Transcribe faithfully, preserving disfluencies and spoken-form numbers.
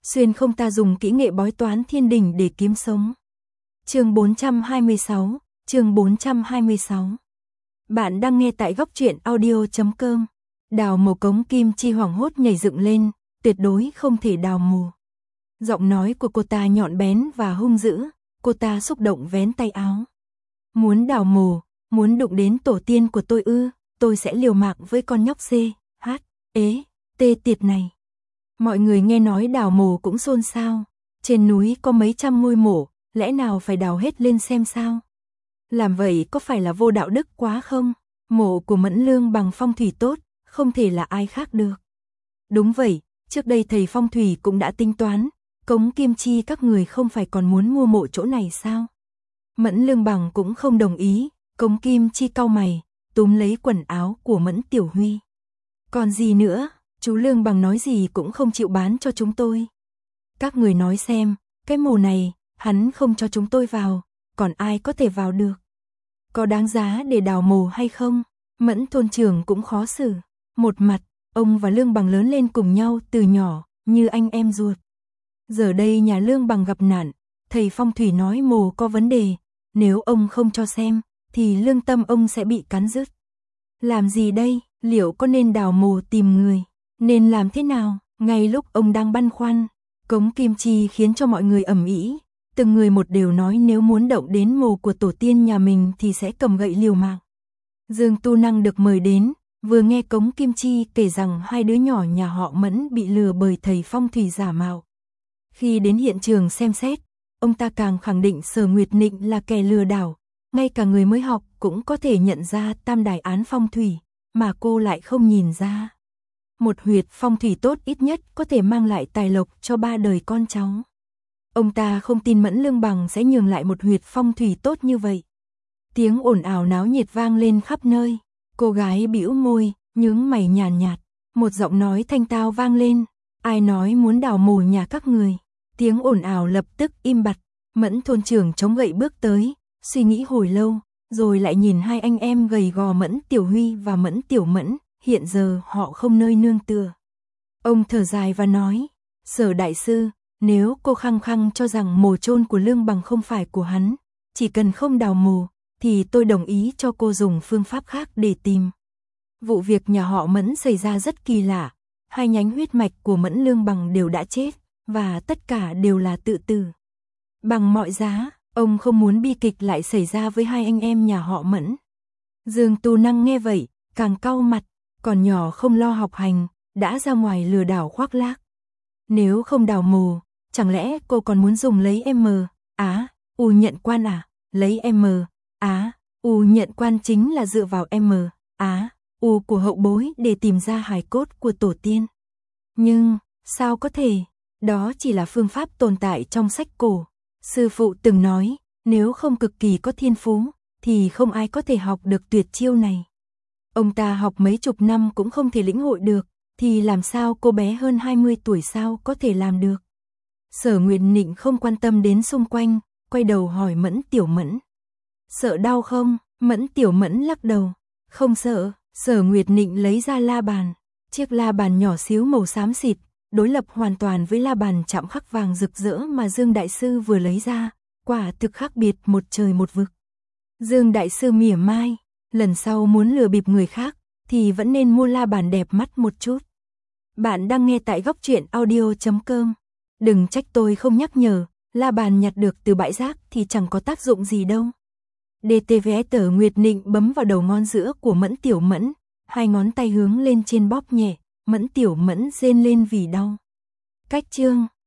xuyên không ta dùng kỹ nghệ bói toán thiên đình để kiếm sống. Chương bốn trăm hai mươi sáu, chương bốn trăm hai mươi sáu. Bạn đang nghe tại góc truyện audio chấm com. Đào mồ cống kim chi hoảng hốt nhảy dựng lên, tuyệt đối không thể đào mồ. Giọng nói của cô ta nhọn bén và hung dữ, cô ta xúc động vén tay áo. Muốn đào mồ, muốn đụng đến tổ tiên của tôi ư, tôi sẽ liều mạng với con nhóc C, H, ế, tê tiệt này. Mọi người nghe nói đào mồ cũng xôn xao, trên núi có mấy trăm ngôi mộ, lẽ nào phải đào hết lên xem sao? Làm vậy có phải là vô đạo đức quá không? Mộ của Mẫn Lương bằng phong thủy tốt, không thể là ai khác được. Đúng vậy, trước đây thầy phong thủy cũng đã tính toán, cống kim chi các người không phải còn muốn mua mộ chỗ này sao? Mẫn Lương bằng cũng không đồng ý, cống kim chi cau mày, túm lấy quần áo của Mẫn Tiểu Huy. Còn gì nữa, chú Lương bằng nói gì cũng không chịu bán cho chúng tôi. Các người nói xem, cái mộ này, hắn không cho chúng tôi vào, còn ai có thể vào được? Có đáng giá để đào mồ hay không? Mẫn thôn trưởng cũng khó xử. Một mặt, ông và Lương bằng lớn lên cùng nhau từ nhỏ, như anh em ruột. Giờ đây nhà Lương bằng gặp nạn, thầy phong thủy nói mồ có vấn đề, nếu ông không cho xem, thì lương tâm ông sẽ bị cắn rứt. Làm gì đây? Liệu có nên đào mồ tìm người? Nên làm thế nào? Ngay lúc ông đang băn khoăn, cống kim chi khiến cho mọi người ầm ĩ, từng người một đều nói nếu muốn động đến mồ của tổ tiên nhà mình thì sẽ cầm gậy liều mạng. Dương Tu Năng được mời đến, vừa nghe cống kim chi kể rằng hai đứa nhỏ nhà họ Mẫn bị lừa bởi thầy phong thủy giả mạo. Khi đến hiện trường xem xét, ông ta càng khẳng định Sở Nguyệt Nịnh là kẻ lừa đảo, ngay cả người mới học cũng có thể nhận ra tam đài án phong thủy, mà cô lại không nhìn ra. Một huyệt phong thủy tốt ít nhất có thể mang lại tài lộc cho ba đời con cháu. Ông ta không tin Mẫn Lương bằng sẽ nhường lại một huyệt phong thủy tốt như vậy. Tiếng ồn ào náo nhiệt vang lên khắp nơi. Cô gái bĩu môi, nhướng mày nhàn nhạt, nhạt. Một giọng nói thanh tao vang lên. Ai nói muốn đào mồ nhà các người? Tiếng ồn ào lập tức im bặt. Mẫn thôn trưởng chống gậy bước tới, suy nghĩ hồi lâu, rồi lại nhìn hai anh em gầy gò Mẫn Tiểu Huy và Mẫn Tiểu Mẫn. Hiện giờ họ không nơi nương tựa. Ông thở dài và nói, Sở đại sư, nếu cô khăng khăng cho rằng mồ chôn của Lương bằng không phải của hắn, chỉ cần không đào mồ, thì tôi đồng ý cho cô dùng phương pháp khác để tìm. Vụ việc nhà họ Mẫn xảy ra rất kỳ lạ, hai nhánh huyết mạch của Mẫn Lương bằng đều đã chết, và tất cả đều là tự tử. Bằng mọi giá, ông không muốn bi kịch lại xảy ra với hai anh em nhà họ Mẫn. Dương Tu Năng nghe vậy, càng cau mặt, còn nhỏ không lo học hành, đã ra ngoài lừa đảo khoác lác. Nếu không đào mồ, chẳng lẽ cô còn muốn dùng lấy M, Á, U nhận quan à? Lấy M, Á, U nhận quan chính là dựa vào M, Á, U của hậu bối để tìm ra hài cốt của tổ tiên. Nhưng, sao có thể? Đó chỉ là phương pháp tồn tại trong sách cổ. Sư phụ từng nói, nếu không cực kỳ có thiên phú, thì không ai có thể học được tuyệt chiêu này. Ông ta học mấy chục năm cũng không thể lĩnh hội được, thì làm sao cô bé hơn hai mươi tuổi sao có thể làm được? Sở Nguyệt Nịnh không quan tâm đến xung quanh, quay đầu hỏi Mẫn Tiểu Mẫn. Sợ đau không? Mẫn Tiểu Mẫn lắc đầu. Không sợ. Sở Nguyệt Nịnh lấy ra la bàn. Chiếc la bàn nhỏ xíu màu xám xịt, đối lập hoàn toàn với la bàn chạm khắc vàng rực rỡ mà Dương Đại Sư vừa lấy ra, quả thực khác biệt một trời một vực. Dương Đại Sư mỉa mai, lần sau muốn lừa bịp người khác, thì vẫn nên mua la bàn đẹp mắt một chút. Bạn đang nghe tại góc truyện audio chấm com. Đừng trách tôi không nhắc nhở, la bàn nhặt được từ bãi rác thì chẳng có tác dụng gì đâu. đê tê vê Tở Nguyệt Nịnh bấm vào đầu ngón giữa của Mẫn Tiểu Mẫn, hai ngón tay hướng lên trên bóp nhẹ, Mẫn Tiểu Mẫn rên lên vì đau. Cách chương